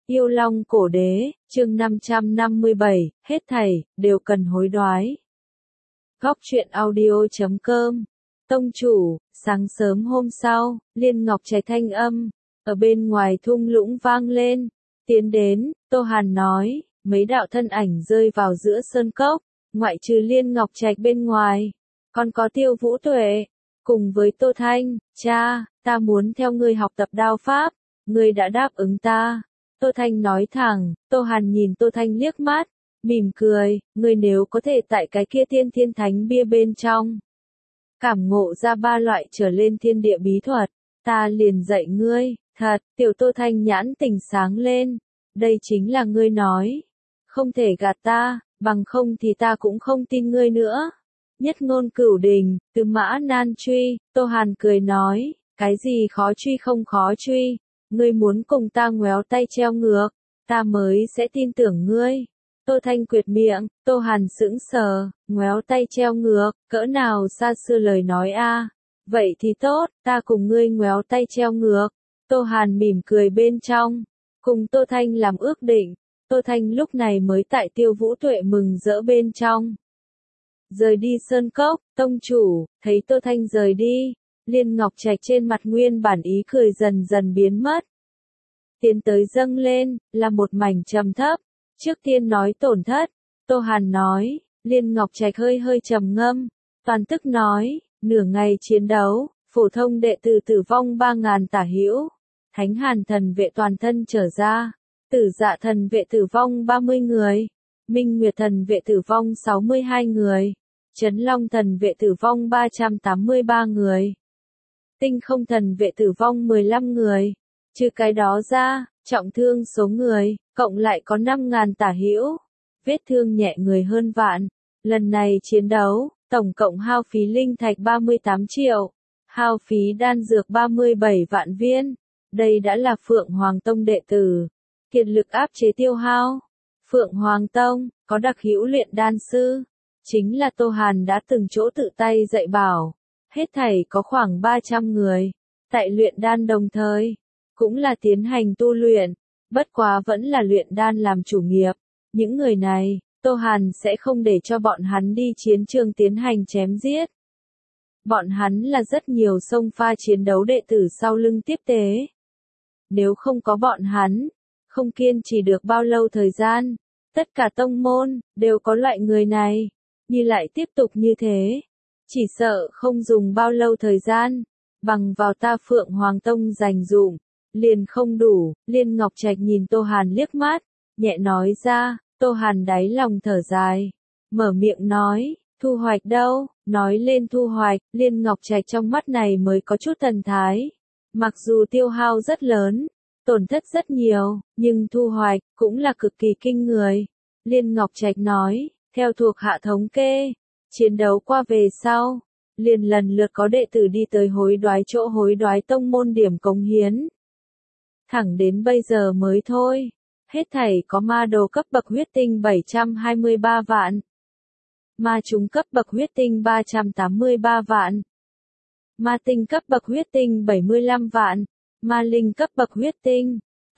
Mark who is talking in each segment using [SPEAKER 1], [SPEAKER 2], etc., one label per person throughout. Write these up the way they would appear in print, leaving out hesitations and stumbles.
[SPEAKER 1] Yêu Long Cổ Đế, chương 557, hết thảy, đều cần hối đoái. Góc truyện audio.com. Tông chủ, sáng sớm hôm sau, Liên Ngọc Trạch thanh âm, ở bên ngoài thung lũng vang lên. Tiến đến, Tô Hàn nói, mấy đạo thân ảnh rơi vào giữa sơn cốc, ngoại trừ Liên Ngọc Trạch bên ngoài, còn có Tiêu Vũ Tuệ, cùng với Tô Thanh, cha, ta muốn theo ngươi học tập đao pháp, ngươi đã đáp ứng ta. Tô Thanh nói thẳng, Tô Hàn nhìn Tô Thanh liếc mắt, mỉm cười, ngươi nếu có thể tại cái kia Tiên Thiên Thánh bia bên trong cảm ngộ ra 3 loại trở lên thiên địa bí thuật, ta liền dạy ngươi. Thật, tiểu Tô Thanh nhãn tỉnh sáng lên, đây chính là ngươi nói, không thể gạt ta, bằng không thì ta cũng không tin ngươi nữa. Nhất ngôn cửu đình, từ mã nan truy, Tô Hàn cười nói, cái gì khó truy không khó truy, ngươi muốn cùng ta ngoéo tay treo ngược, ta mới sẽ tin tưởng ngươi. Tô Thanh quyệt miệng, Tô Hàn sững sờ, ngoéo tay treo ngược, cỡ nào xa xưa lời nói a. Vậy thì tốt, ta cùng ngươi ngoéo tay treo ngược. Tô Hàn mỉm cười bên trong, cùng Tô Thanh làm ước định. Tô Thanh lúc này mới tại Tiêu Vũ Tuệ mừng rỡ bên trong. Rời đi sơn cốc, tông chủ, thấy Tô Thanh rời đi, Liên Ngọc Trạch trên mặt nguyên bản ý cười dần dần biến mất. Tiến tới dâng lên, là một mảnh trầm thấp. Trước tiên nói tổn thất, Tô Hàn nói, Liên Ngọc Trạch hơi hơi trầm ngâm, toàn tức nói, nửa ngày chiến đấu, phổ thông đệ tử tử vong 3.000 tả hữu, Thánh Hàn thần vệ toàn thân trở ra, Tử Dạ thần vệ tử vong 30 người, Minh Nguyệt thần vệ tử vong 62 người, Trấn Long thần vệ tử vong 383 người, Tinh Không thần vệ tử vong 15 người. Trừ cái đó ra, trọng thương số người, cộng lại có 5.000 tả hữu, vết thương nhẹ người hơn vạn. Lần này chiến đấu, tổng cộng hao phí linh thạch 38 triệu, hao phí đan dược 37 vạn viên. Đây đã là Phượng Hoàng Tông đệ tử, kiệt lực áp chế tiêu hao. Phượng Hoàng Tông, có đặc hữu luyện đan sư, chính là Tô Hàn đã từng chỗ tự tay dạy bảo. Hết thảy có khoảng 300 người, tại luyện đan đồng thời, cũng là tiến hành tu luyện, bất quá vẫn là luyện đan làm chủ nghiệp. Những người này, Tô Hàn sẽ không để cho bọn hắn đi chiến trường tiến hành chém giết. Bọn hắn là rất nhiều sông pha chiến đấu đệ tử sau lưng tiếp tế. Nếu không có bọn hắn, không kiên trì được bao lâu thời gian, tất cả tông môn, đều có loại người này, như lại tiếp tục như thế. Chỉ sợ không dùng bao lâu thời gian, bằng vào ta Phượng Hoàng Tông dành dụm, liền không đủ. Liên Ngọc Trạch nhìn Tô Hàn liếc mắt, nhẹ nói ra. Tô Hàn đáy lòng thở dài, mở miệng nói, thu hoạch đâu, nói lên thu hoạch, Liên Ngọc Trạch trong mắt này mới có chút thần thái. Mặc dù tiêu hao rất lớn, tổn thất rất nhiều, nhưng thu hoạch cũng là cực kỳ kinh người. Liên Ngọc Trạch nói, theo thuộc hạ thống kê, chiến đấu qua về sau, liền lần lượt có đệ tử đi tới hối đoái chỗ hối đoái tông môn điểm cống hiến. Thẳng đến bây giờ mới thôi, hết thảy có ma đồ cấp bậc huyết tinh 723 vạn, ma trùng cấp bậc huyết tinh 383 vạn, ma tinh cấp bậc huyết tinh 75 vạn, ma linh cấp bậc huyết tinh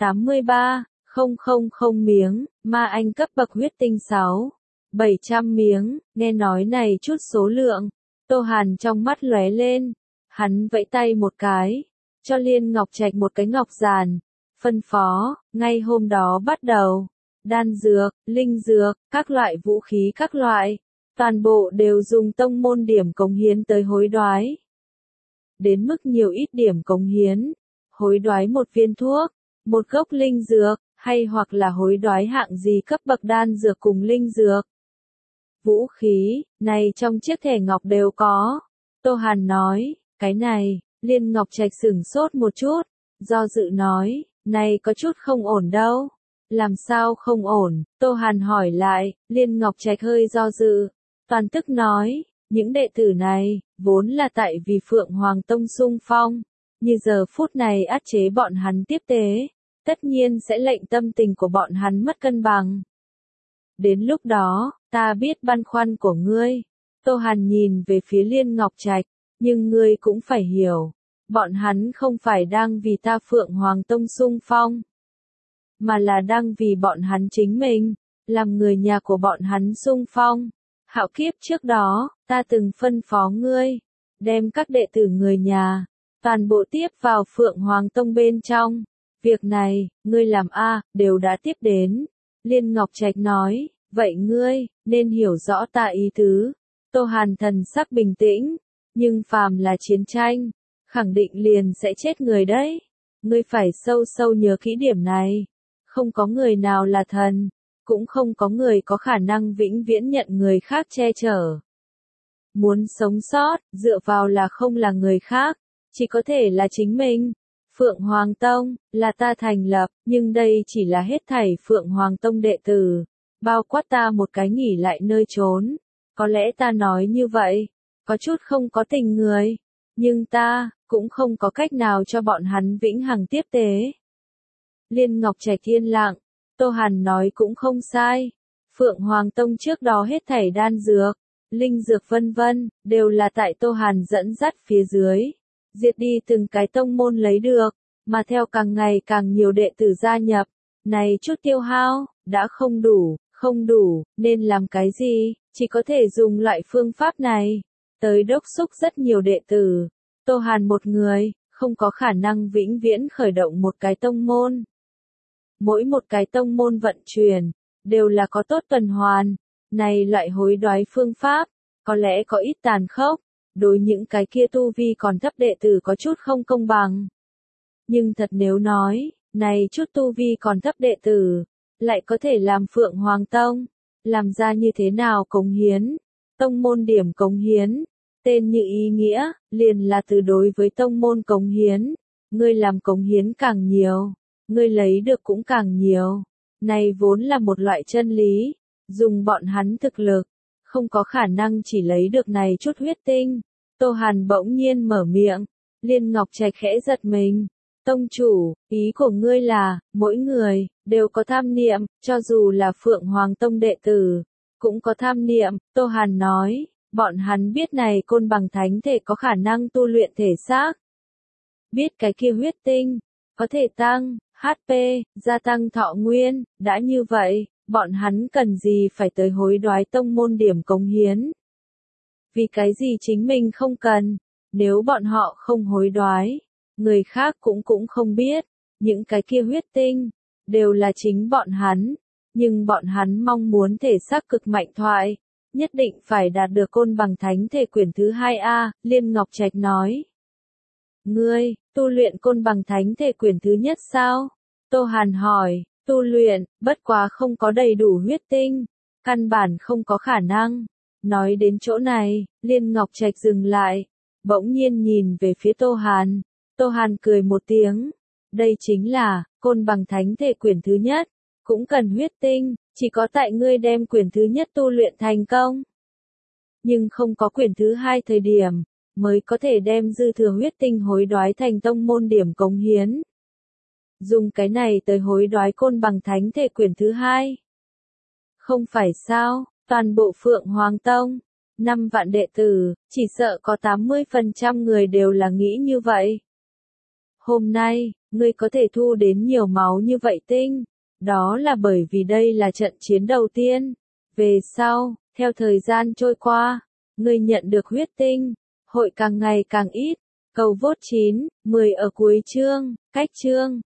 [SPEAKER 1] 83,000 miếng, ma anh cấp bậc huyết tinh 6,700 miếng. Nghe nói này chút số lượng, Tô Hàn trong mắt lóe lên, hắn vẫy tay một cái, cho Liên Ngọc Trạch một cái ngọc giàn, phân phó, ngay hôm đó bắt đầu, đan dược, linh dược, các loại vũ khí các loại, toàn bộ đều dùng tông môn điểm cống hiến tới hối đoái. Đến mức nhiều ít điểm cống hiến, hối đoái một viên thuốc, một gốc linh dược, hay hoặc là hối đoái hạng gì cấp bậc đan dược cùng linh dược. Vũ khí, này trong chiếc thẻ ngọc đều có. Tô Hàn nói, cái này, Liên Ngọc Trạch sửng sốt một chút, do dự nói, này có chút không ổn đâu. Làm sao không ổn? Tô Hàn hỏi lại. Liên Ngọc Trạch hơi do dự, toàn tức nói, những đệ tử này, vốn là tại vì Phượng Hoàng Tông xung phong, như giờ phút này áp chế bọn hắn tiếp tế, tất nhiên sẽ lệnh tâm tình của bọn hắn mất cân bằng. Đến lúc đó, ta biết băn khoăn của ngươi. Tô Hàn nhìn về phía Liên Ngọc Trạch, nhưng ngươi cũng phải hiểu, bọn hắn không phải đang vì ta Phượng Hoàng Tông xung phong, mà là đang vì bọn hắn chính mình, làm người nhà của bọn hắn xung phong. Hạo kiếp trước đó, ta từng phân phó ngươi, đem các đệ tử người nhà, toàn bộ tiếp vào Phượng Hoàng Tông bên trong. Việc này, ngươi làm đều đã tiếp đến. Liên Ngọc Trạch nói, vậy ngươi, nên hiểu rõ ta ý tứ. Tô Hàn thần sắc bình tĩnh, nhưng phàm là chiến tranh, khẳng định liền sẽ chết người đấy. Ngươi phải sâu sâu nhớ kỹ điểm này. Không có người nào là thần, cũng không có người có khả năng vĩnh viễn nhận người khác che chở. Muốn sống sót, dựa vào là không là người khác, chỉ có thể là chính mình. Phượng Hoàng Tông, là ta thành lập, nhưng đây chỉ là hết thảy Phượng Hoàng Tông đệ tử, bao quát ta một cái nghỉ lại nơi trốn. Có lẽ ta nói như vậy, có chút không có tình người, nhưng ta, cũng không có cách nào cho bọn hắn vĩnh hằng tiếp tế. Liên Ngọc Trạch yên lặng, Tô Hàn nói cũng không sai. Phượng Hoàng Tông trước đó hết thảy đan dược, linh dược vân vân, đều là tại Tô Hàn dẫn dắt phía dưới. Diệt đi từng cái tông môn lấy được, mà theo càng ngày càng nhiều đệ tử gia nhập, này chút tiêu hao, đã không đủ, nên làm cái gì, chỉ có thể dùng loại phương pháp này, tới đốc xúc rất nhiều đệ tử. Tô Hàn một người, không có khả năng vĩnh viễn khởi động một cái tông môn. Mỗi một cái tông môn vận chuyển, đều là có tốt tuần hoàn, này loại hối đoái phương pháp, có lẽ có ít tàn khốc. Đối những cái kia tu vi còn thấp đệ tử có chút không công bằng. Nhưng thật nếu nói, này chút tu vi còn thấp đệ tử, lại có thể làm Phượng Hoàng Tông, làm ra như thế nào cống hiến, tông môn điểm cống hiến, tên như ý nghĩa, liền là từ đối với tông môn cống hiến, ngươi làm cống hiến càng nhiều, ngươi lấy được cũng càng nhiều. Này vốn là một loại chân lý, dùng bọn hắn thực lực, không có khả năng chỉ lấy được này chút huyết tinh. Tô Hàn bỗng nhiên mở miệng, Liên Ngọc Trạch khẽ giật mình. Tông chủ, ý của ngươi là, mỗi người, đều có tham niệm, cho dù là Phượng Hoàng Tông đệ tử, cũng có tham niệm. Tô Hàn nói, bọn hắn biết này côn bằng thánh thể có khả năng tu luyện thể xác. Biết cái kia huyết tinh, có thể tăng, HP, gia tăng thọ nguyên, đã như vậy, bọn hắn cần gì phải tới hối đoái tông môn điểm cống hiến. Vì cái gì chính mình không cần, nếu bọn họ không hối đoái, người khác cũng không biết, những cái kia huyết tinh, đều là chính bọn hắn, nhưng bọn hắn mong muốn thể xác cực mạnh thoại, nhất định phải đạt được côn bằng thánh thể quyển thứ 2A, Liên Ngọc Trạch nói. Ngươi, tu luyện côn bằng thánh thể quyển thứ nhất sao? Tô Hàn hỏi, tu luyện, bất quá không có đầy đủ huyết tinh, căn bản không có khả năng. Nói đến chỗ này, Liên Ngọc Trạch dừng lại, bỗng nhiên nhìn về phía Tô Hàn. Tô Hàn cười một tiếng, đây chính là, côn bằng thánh thể quyển thứ nhất, cũng cần huyết tinh, chỉ có tại ngươi đem quyển thứ nhất tu luyện thành công. Nhưng không có quyển thứ hai thời điểm, mới có thể đem dư thừa huyết tinh hối đoái thành tông môn điểm cống hiến. Dùng cái này tới hối đoái côn bằng thánh thể quyển thứ hai. Không phải sao, toàn bộ Phượng Hoàng Tông, 5 vạn đệ tử, chỉ sợ có 80% người đều là nghĩ như vậy. Hôm nay, ngươi có thể thu đến nhiều máu như vậy tinh, đó là bởi vì đây là trận chiến đầu tiên. Về sau, theo thời gian trôi qua, ngươi nhận được huyết tinh, hội càng ngày càng ít. Cầu vote 9, 10 ở cuối chương, cách chương.